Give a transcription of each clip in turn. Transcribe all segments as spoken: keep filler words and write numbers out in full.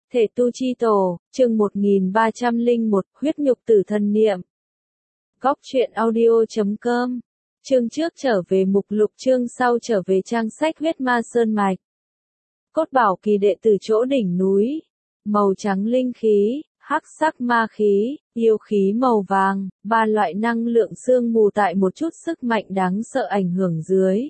Thể tu chi tổ, chương một nghìn ba trăm lẻ một, huyết nhục tử thần niệm. Góc truyện audio chấm com. Chương trước trở về mục lục, chương sau trở về trang sách huyết ma sơn mạch. Cốt bảo kỳ đệ từ chỗ đỉnh núi. Màu trắng linh khí, hắc sắc ma khí, yêu khí màu vàng, ba loại năng lượng sương mù tại một chút sức mạnh đáng sợ ảnh hưởng dưới.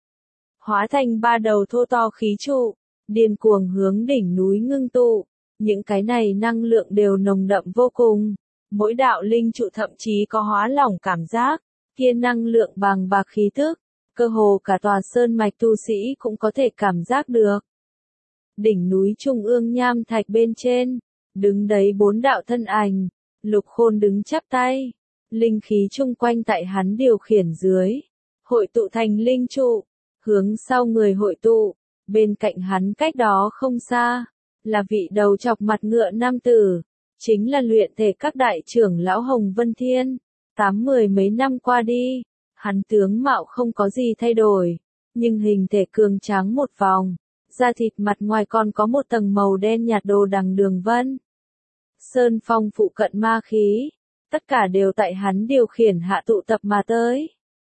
Hóa thành ba đầu thô to khí trụ, điên cuồng hướng đỉnh núi ngưng tụ. Những cái này năng lượng đều nồng đậm vô cùng. Mỗi đạo linh trụ thậm chí có hóa lỏng cảm giác, kia năng lượng bằng bạc khí tức, cơ hồ cả tòa sơn mạch tu sĩ cũng có thể cảm giác được. Đỉnh núi trung ương nham thạch bên trên, đứng đấy bốn đạo thân ảnh, Lục Khôn đứng chắp tay, linh khí chung quanh tại hắn điều khiển dưới, hội tụ thành linh trụ, hướng sau người hội tụ, bên cạnh hắn cách đó không xa, là vị đầu chọc mặt ngựa nam tử, chính là luyện thể các đại trưởng lão Hồng Vân Thiên. Tám mười mấy năm qua đi, hắn tướng mạo không có gì thay đổi, nhưng hình thể cường tráng một vòng, da thịt mặt ngoài còn có một tầng màu đen nhạt đồ đằng đường vân. Sơn phong phụ cận ma khí, tất cả đều tại hắn điều khiển hạ tụ tập mà tới.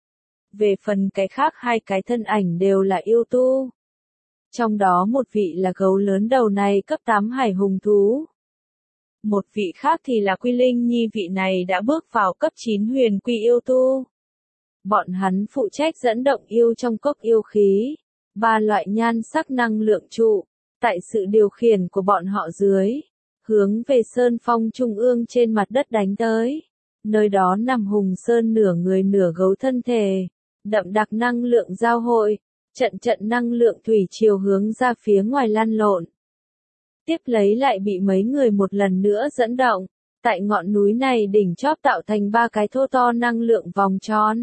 Về phần cái khác hai cái thân ảnh đều là yêu tu. Trong đó một vị là gấu lớn đầu này cấp tám hải hùng thú. Một vị khác thì là Quy Linh Nhi, vị này đã bước vào cấp chín huyền quy yêu tu. Bọn hắn phụ trách dẫn động yêu trong cốc yêu khí, ba loại nhan sắc năng lượng trụ, tại sự điều khiển của bọn họ dưới, hướng về sơn phong trung ương trên mặt đất đánh tới. Nơi đó nằm Hùng Sơn nửa người nửa gấu thân thể, đậm đặc năng lượng giao hội, trận trận năng lượng thủy triều hướng ra phía ngoài lăn lộn. Tiếp lấy lại bị mấy người một lần nữa dẫn động, tại ngọn núi này đỉnh chóp tạo thành ba cái thô to năng lượng vòng tròn.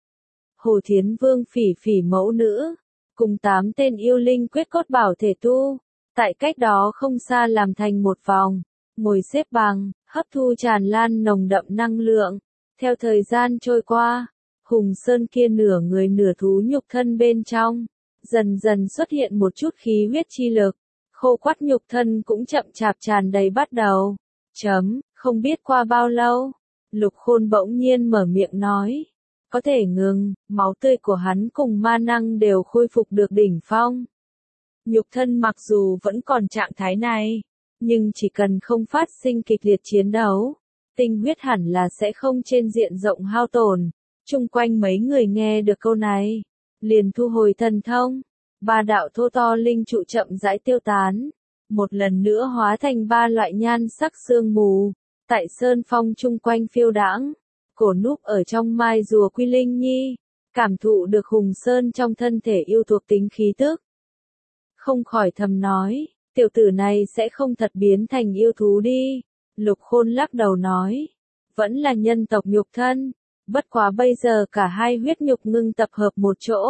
Hồ Thiến Vương phỉ phỉ mẫu nữ, cùng tám tên yêu linh quyết cốt bảo thể tu, tại cách đó không xa làm thành một vòng, ngồi xếp bằng, hấp thu tràn lan nồng đậm năng lượng. Theo thời gian trôi qua, Hùng Sơn kia nửa người nửa thú nhục thân bên trong, dần dần xuất hiện một chút khí huyết chi lực. Khô quắt nhục thân cũng chậm chạp tràn đầy bắt đầu. Chấm, không biết qua bao lâu, Lục Khôn bỗng nhiên mở miệng nói. Có thể ngừng, máu tươi của hắn cùng ma năng đều khôi phục được đỉnh phong. Nhục thân mặc dù vẫn còn trạng thái này, nhưng chỉ cần không phát sinh kịch liệt chiến đấu, tinh huyết hẳn là sẽ không trên diện rộng hao tổn. Chung quanh mấy người nghe được câu này, liền thu hồi thần thông. Ba đạo thô to linh trụ chậm rãi tiêu tán, một lần nữa hóa thành ba loại nhan sắc sương mù, tại sơn phong chung quanh phiêu đãng. Cổ núp ở trong mai rùa Quy Linh Nhi, cảm thụ được Hùng Sơn trong thân thể yêu thuộc tính khí tức. Không khỏi thầm nói, tiểu tử này sẽ không thật biến thành yêu thú đi. Lục Khôn lắc đầu nói, vẫn là nhân tộc nhục thân, bất quá bây giờ cả hai huyết nhục ngưng tập hợp một chỗ.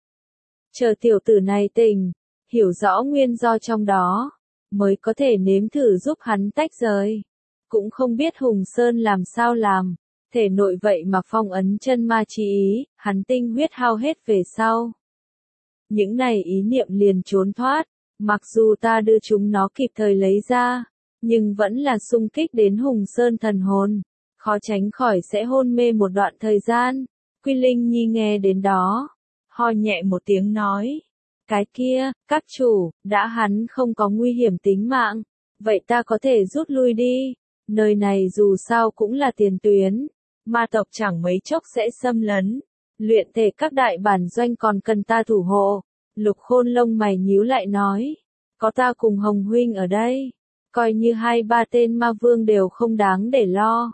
Chờ tiểu tử này tỉnh, hiểu rõ nguyên do trong đó, mới có thể nếm thử giúp hắn tách rời. Cũng không biết Hùng Sơn làm sao làm, thể nội vậy mà phong ấn chân ma chi ý, hắn tinh huyết hao hết về sau. Những này ý niệm liền trốn thoát, mặc dù ta đưa chúng nó kịp thời lấy ra, nhưng vẫn là xung kích đến Hùng Sơn thần hồn, khó tránh khỏi sẽ hôn mê một đoạn thời gian. Quy Linh Nhi nghe đến đó, ho nhẹ một tiếng nói, cái kia, các chủ, đã hắn không có nguy hiểm tính mạng, vậy ta có thể rút lui đi, nơi này dù sao cũng là tiền tuyến, ma tộc chẳng mấy chốc sẽ xâm lấn, luyện thể các đại bản doanh còn cần ta thủ hộ. Lục Khôn lông mày nhíu lại nói, có ta cùng Hồng Huynh ở đây, coi như hai ba tên ma vương đều không đáng để lo.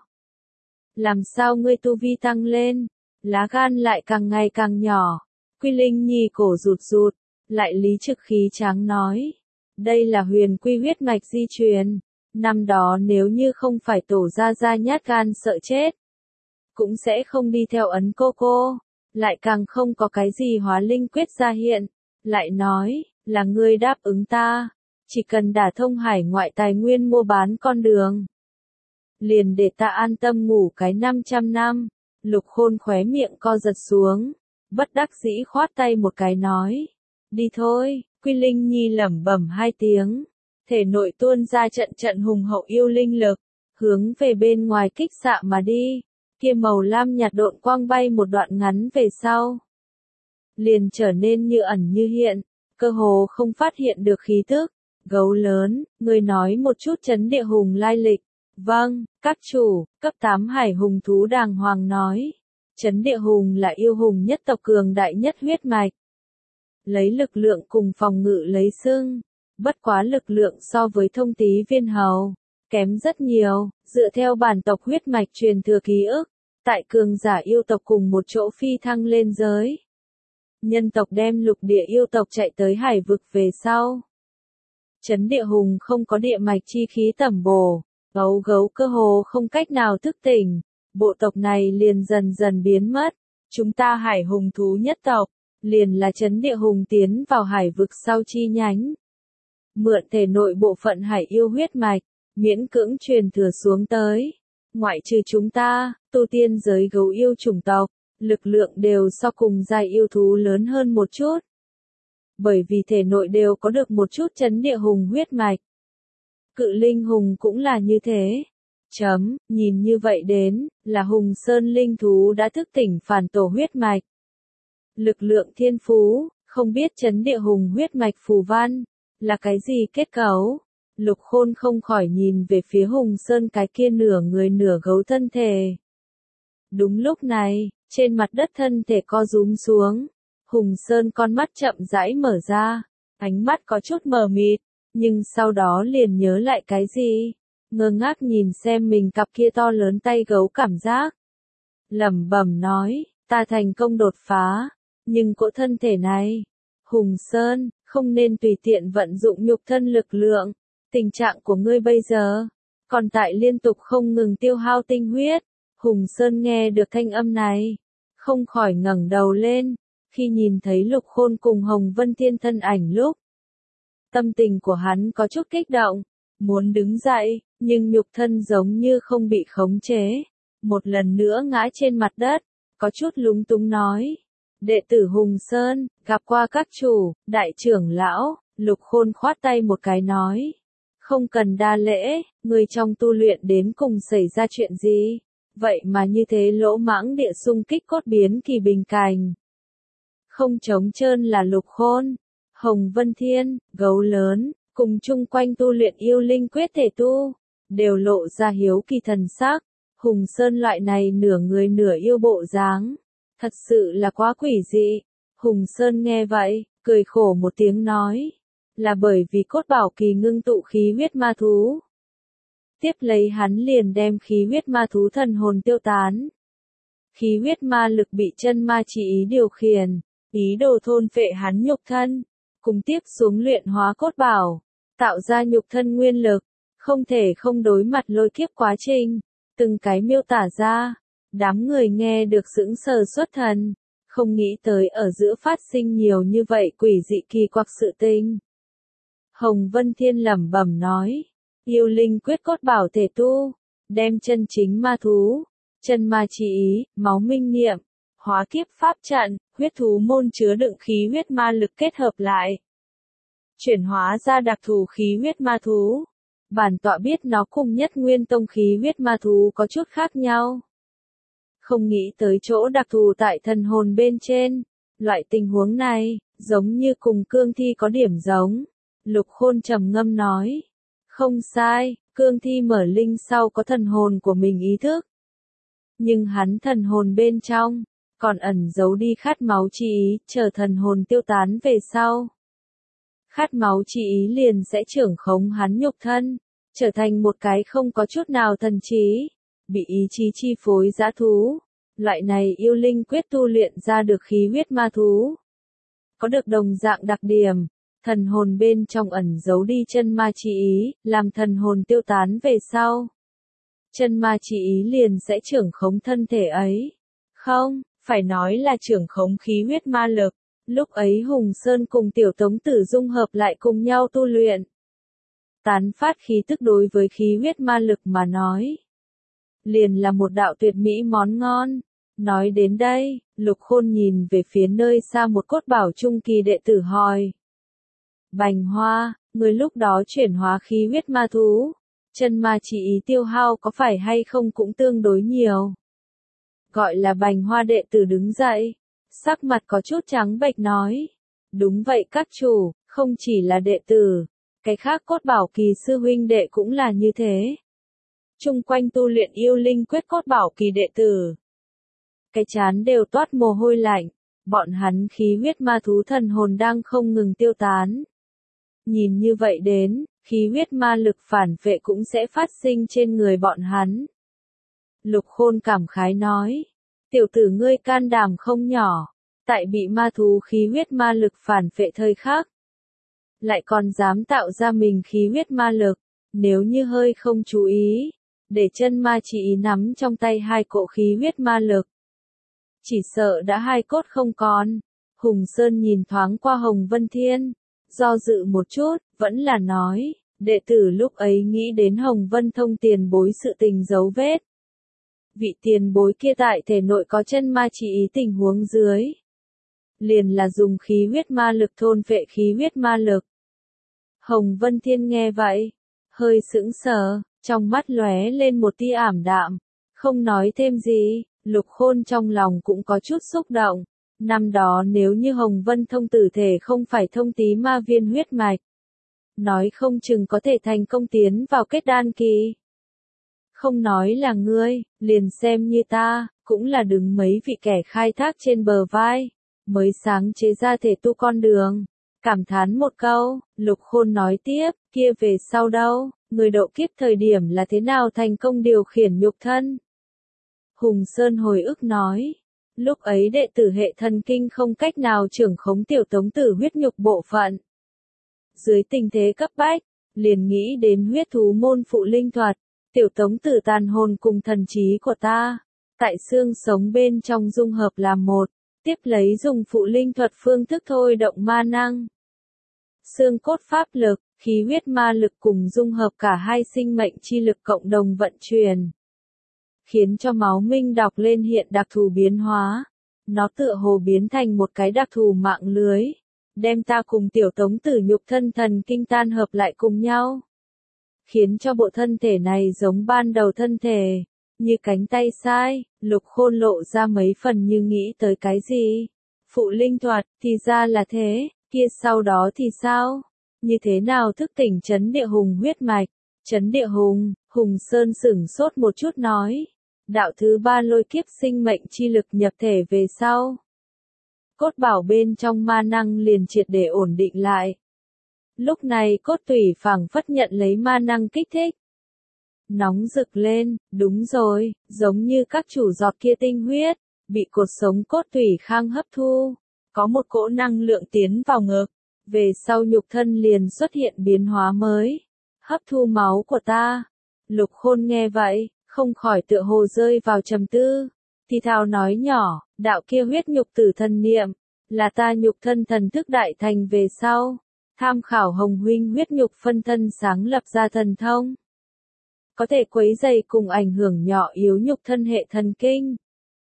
Làm sao ngươi tu vi tăng lên, lá gan lại càng ngày càng nhỏ. Quy Linh Nhi cổ rụt rụt, lại lý trực khí tráng nói. Đây là huyền quy huyết mạch di truyền. Năm đó nếu như không phải tổ gia gia nhát gan sợ chết, cũng sẽ không đi theo ấn cô cô. Lại càng không có cái gì hóa linh quyết ra hiện. Lại nói, là ngươi đáp ứng ta. Chỉ cần đả thông hải ngoại tài nguyên mua bán con đường. Liền để ta an tâm ngủ cái năm trăm năm. Lục Khôn khóe miệng co giật xuống. Bất đắc dĩ khoát tay một cái nói, đi thôi. Quy Linh Nhi lẩm bẩm hai tiếng, thể nội tuôn ra trận trận hùng hậu yêu linh lực, hướng về bên ngoài kích xạ mà đi, kia màu lam nhạt độn quang bay một đoạn ngắn về sau. Liền trở nên như ẩn như hiện, cơ hồ không phát hiện được khí tức. Gấu lớn, người nói một chút chấn địa hùng lai lịch. Vâng, các chủ, cấp tám hải hùng thú đàng hoàng nói. Chấn địa hùng là yêu hùng nhất tộc cường đại nhất huyết mạch. Lấy lực lượng cùng phòng ngự lấy xưng. Bất quá lực lượng so với thông tí viên hầu, kém rất nhiều, dựa theo bản tộc huyết mạch truyền thừa ký ức. Tại cường giả yêu tộc cùng một chỗ phi thăng lên giới. Nhân tộc đem lục địa yêu tộc chạy tới hải vực về sau. Chấn địa hùng không có địa mạch chi khí tẩm bổ, gấu gấu cơ hồ không cách nào thức tỉnh, bộ tộc này liền dần dần biến mất. Chúng ta hải hùng thú nhất tộc, liền là chấn địa hùng tiến vào hải vực sau chi nhánh. Mượn thể nội bộ phận hải yêu huyết mạch, miễn cưỡng truyền thừa xuống tới. Ngoại trừ chúng ta, tu tiên giới gấu yêu chủng tộc, lực lượng đều so cùng giai yêu thú lớn hơn một chút. Bởi vì thể nội đều có được một chút chấn địa hùng huyết mạch. Cự linh hùng cũng là như thế. Chấm, nhìn như vậy đến, là hùng sơn linh thú đã thức tỉnh phản tổ huyết mạch. Lực lượng thiên phú, không biết chấn địa hùng huyết mạch phù văn, là cái gì kết cấu. Lục Khôn không khỏi nhìn về phía hùng sơn cái kia nửa người nửa gấu thân thể. Đúng lúc này, trên mặt đất thân thể co rúm xuống. Hùng Sơn con mắt chậm rãi mở ra, ánh mắt có chút mờ mịt, nhưng sau đó liền nhớ lại cái gì, ngơ ngác nhìn xem mình cặp kia to lớn tay gấu cảm giác. Lẩm bẩm nói, ta thành công đột phá, nhưng cỗ thân thể này, Hùng Sơn, không nên tùy tiện vận dụng nhục thân lực lượng, tình trạng của ngươi bây giờ, còn tại liên tục không ngừng tiêu hao tinh huyết. Hùng Sơn nghe được thanh âm này, không khỏi ngẩng đầu lên. Khi nhìn thấy Lục Khôn cùng Hồng Vân Thiên thân ảnh lúc, tâm tình của hắn có chút kích động, muốn đứng dậy, nhưng nhục thân giống như không bị khống chế. Một lần nữa ngã trên mặt đất, có chút lúng túng nói. Đệ tử Hùng Sơn, gặp qua các chủ, đại trưởng lão, Lục Khôn khoát tay một cái nói. Không cần đa lễ, người trong tu luyện đến cùng xảy ra chuyện gì, vậy mà như thế lỗ mãng địa xung kích cốt biến kỳ bình cành. Không trống trơn là Lục Khôn, Hồng Vân Thiên, gấu lớn, cùng chung quanh tu luyện yêu linh quyết thể tu, đều lộ ra hiếu kỳ thần sắc. Hùng Sơn loại này nửa người nửa yêu bộ dáng, thật sự là quá quỷ dị. Hùng Sơn nghe vậy, cười khổ một tiếng nói, là bởi vì cốt bảo kỳ ngưng tụ khí huyết ma thú. Tiếp lấy hắn liền đem khí huyết ma thú thần hồn tiêu tán. Khí huyết ma lực bị chân ma chỉ ý điều khiển, ý đồ thôn phệ hắn nhục thân, cùng tiếp xuống luyện hóa cốt bảo, tạo ra nhục thân nguyên lực, không thể không đối mặt lôi kiếp quá trình, từng cái miêu tả ra, đám người nghe được sững sờ xuất thần, không nghĩ tới ở giữa phát sinh nhiều như vậy quỷ dị kỳ quặc sự tình. Hồng Vân Thiên lẩm bẩm nói, yêu linh quyết cốt bảo thể tu, đem chân chính ma thú, chân ma chỉ ý, máu minh niệm, hóa kiếp pháp trận, huyết thú môn chứa đựng khí huyết ma lực kết hợp lại. Chuyển hóa ra đặc thù khí huyết ma thú. Bản tọa biết nó cùng nhất nguyên tông khí huyết ma thú có chút khác nhau. Không nghĩ tới chỗ đặc thù tại thần hồn bên trên. Loại tình huống này, giống như cùng cương thi có điểm giống. Lục Khôn trầm ngâm nói. Không sai, cương thi mở linh sau có thần hồn của mình ý thức. Nhưng hắn thần hồn bên trong, còn ẩn giấu đi khát máu chi ý, chờ thần hồn tiêu tán về sau. Khát máu chi ý liền sẽ trưởng khống hắn nhục thân, trở thành một cái không có chút nào thần trí, bị ý chí chi phối dã thú. Loại này yêu linh quyết tu luyện ra được khí huyết ma thú. Có được đồng dạng đặc điểm, thần hồn bên trong ẩn giấu đi chân ma chi ý, làm thần hồn tiêu tán về sau. Chân ma chi ý liền sẽ trưởng khống thân thể ấy. Không, phải nói là trưởng khống khí huyết ma lực. Lúc ấy Hùng Sơn cùng Tiểu Tống Tử dung hợp lại cùng nhau tu luyện. Tán phát khí tức đối với khí huyết ma lực mà nói. Liền là một đạo tuyệt mỹ món ngon. Nói đến đây, Lục Khôn nhìn về phía nơi xa một cốt bảo trung kỳ đệ tử hỏi. Bành Hoa, người lúc đó chuyển hóa khí huyết ma thú, chân ma chi ý tiêu hao có phải hay không cũng tương đối nhiều. Gọi là Bành Hoa đệ tử đứng dậy, sắc mặt có chút trắng bệch nói. Đúng vậy các chủ, không chỉ là đệ tử, cái khác cốt bảo kỳ sư huynh đệ cũng là như thế. Chung quanh tu luyện yêu linh quyết cốt bảo kỳ đệ tử, cái chán đều toát mồ hôi lạnh, bọn hắn khí huyết ma thú thần hồn đang không ngừng tiêu tán. Nhìn như vậy đến, khí huyết ma lực phản vệ cũng sẽ phát sinh trên người bọn hắn. Lục Khôn cảm khái nói, tiểu tử ngươi can đảm không nhỏ, tại bị ma thú khí huyết ma lực phản vệ thời khắc, lại còn dám tạo ra mình khí huyết ma lực, nếu như hơi không chú ý, để chân ma chỉ ý nắm trong tay hai cỗ khí huyết ma lực, chỉ sợ đã hai cốt không còn. Hùng Sơn nhìn thoáng qua Hồng Vân Thiên, do dự một chút, vẫn là nói, đệ tử lúc ấy nghĩ đến Hồng Vân Thông tiền bối sự tình dấu vết. Vị tiền bối kia tại thể nội có chân ma chỉ ý tình huống dưới, liền là dùng khí huyết ma lực thôn phệ khí huyết ma lực. Hồng Vân Thiên nghe vậy, hơi sững sờ, trong mắt lóe lên một tia ảm đạm, không nói thêm gì. Lục Khôn trong lòng cũng có chút xúc động. Năm đó nếu như Hồng Vân Thông tử thể không phải thông tí ma viên huyết mạch, nói không chừng có thể thành công tiến vào kết đan kỳ. Không nói là ngươi, liền xem như ta, cũng là đứng mấy vị kẻ khai thác trên bờ vai, mới sáng chế ra thể tu con đường. Cảm thán một câu, Lục Khôn nói tiếp, kia về sau đâu, người độ kiếp thời điểm là thế nào thành công điều khiển nhục thân? Hùng Sơn hồi ức nói, lúc ấy đệ tử hệ thần kinh không cách nào trưởng khống tiểu tống tử huyết nhục bộ phận. Dưới tình thế cấp bách, liền nghĩ đến huyết thú môn phụ linh thuật, tiểu tống tử tàn hồn cùng thần trí của ta, tại xương sống bên trong dung hợp làm một, tiếp lấy dùng phụ linh thuật phương thức thôi động ma năng. Xương cốt pháp lực, khí huyết ma lực cùng dung hợp cả hai sinh mệnh chi lực cộng đồng vận chuyển, khiến cho máu minh đọc lên hiện đặc thù biến hóa. Nó tựa hồ biến thành một cái đặc thù mạng lưới, đem ta cùng tiểu tống tử nhục thân thần kinh tan hợp lại cùng nhau, khiến cho bộ thân thể này giống ban đầu thân thể, như cánh tay sai. Lục Khôn lộ ra mấy phần như nghĩ tới cái gì. Phụ linh thuật, thì ra là thế, kia sau đó thì sao? Như thế nào thức tỉnh chấn địa hùng huyết mạch? Chấn địa hùng, Hùng Sơn sửng sốt một chút nói. Đạo thứ ba lôi kiếp sinh mệnh chi lực nhập thể về sau, cốt bảo bên trong ma năng liền triệt để ổn định lại. Lúc này cốt tủy phảng phất nhận lấy ma năng kích thích, nóng rực lên. Đúng rồi, giống như các chủ giọt kia tinh huyết, bị cột sống cốt tủy khang hấp thu, có một cỗ năng lượng tiến vào ngực, về sau nhục thân liền xuất hiện biến hóa mới, hấp thu máu của ta. Lục Khôn nghe vậy, không khỏi tựa hồ rơi vào trầm tư, thì thào nói nhỏ, đạo kia huyết nhục tử thần niệm, là ta nhục thân thần thức đại thành về sau, tham khảo Hồng huynh huyết nhục phân thân sáng lập ra thần thông, có thể quấy dày cùng ảnh hưởng nhỏ yếu nhục thân hệ thần kinh.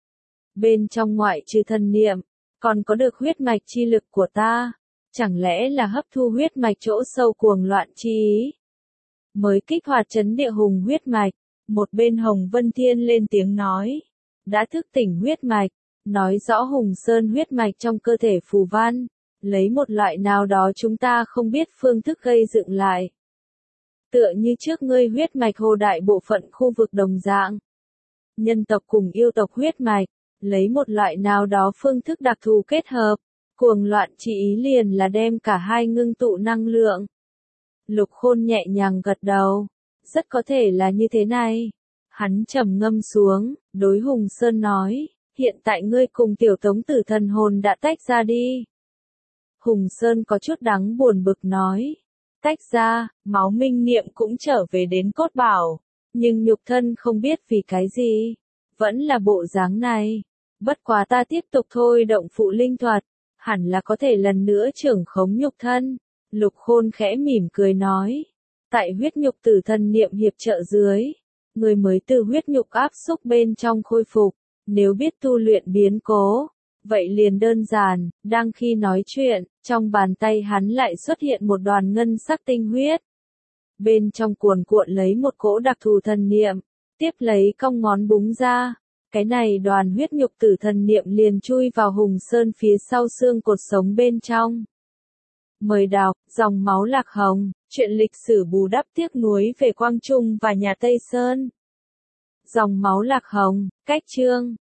Bên trong ngoại trừ thần niệm, còn có được huyết mạch chi lực của ta, chẳng lẽ là hấp thu huyết mạch chỗ sâu cuồng loạn chi ý, mới kích hoạt chấn địa hùng huyết mạch. Một bên Hồng Vân Thiên lên tiếng nói, đã thức tỉnh huyết mạch, nói rõ Hùng Sơn huyết mạch trong cơ thể phù văn, lấy một loại nào đó chúng ta không biết phương thức gây dựng lại. Tựa như trước ngươi huyết mạch hồ đại bộ phận khu vực đồng dạng. Nhân tộc cùng yêu tộc huyết mạch, lấy một loại nào đó phương thức đặc thù kết hợp, cuồng loạn chỉ ý liền là đem cả hai ngưng tụ năng lượng. Lục Khôn nhẹ nhàng gật đầu. Rất có thể là như thế này. Hắn trầm ngâm xuống, đối Hùng Sơn nói, hiện tại ngươi cùng tiểu tống tử thần hồn đã tách ra đi. Hùng Sơn có chút đắng buồn bực nói, tách ra, máu minh niệm cũng trở về đến cốt bảo, nhưng nhục thân không biết vì cái gì, vẫn là bộ dáng này. Bất quá ta tiếp tục thôi động phụ linh thuật, hẳn là có thể lần nữa trưởng khống nhục thân. Lục Khôn khẽ mỉm cười nói. Tại huyết nhục tử thần niệm hiệp trợ dưới, người mới từ huyết nhục áp xúc bên trong khôi phục, nếu biết tu luyện biến cố, Vậy liền đơn giản, đang khi nói chuyện, trong bàn tay hắn lại xuất hiện một đoàn ngân sắc tinh huyết. Bên trong cuồn cuộn lấy một cỗ đặc thù thần niệm, tiếp lấy cong ngón búng ra. Cái này đoàn huyết nhục tử thần niệm liền chui vào Hùng Sơn phía sau xương cột sống bên trong. Mời đọc, dòng máu lạc hồng, chuyện lịch sử bù đắp tiếc nuối về Quang Trung và nhà Tây Sơn. Dòng máu lạc hồng, cách chương.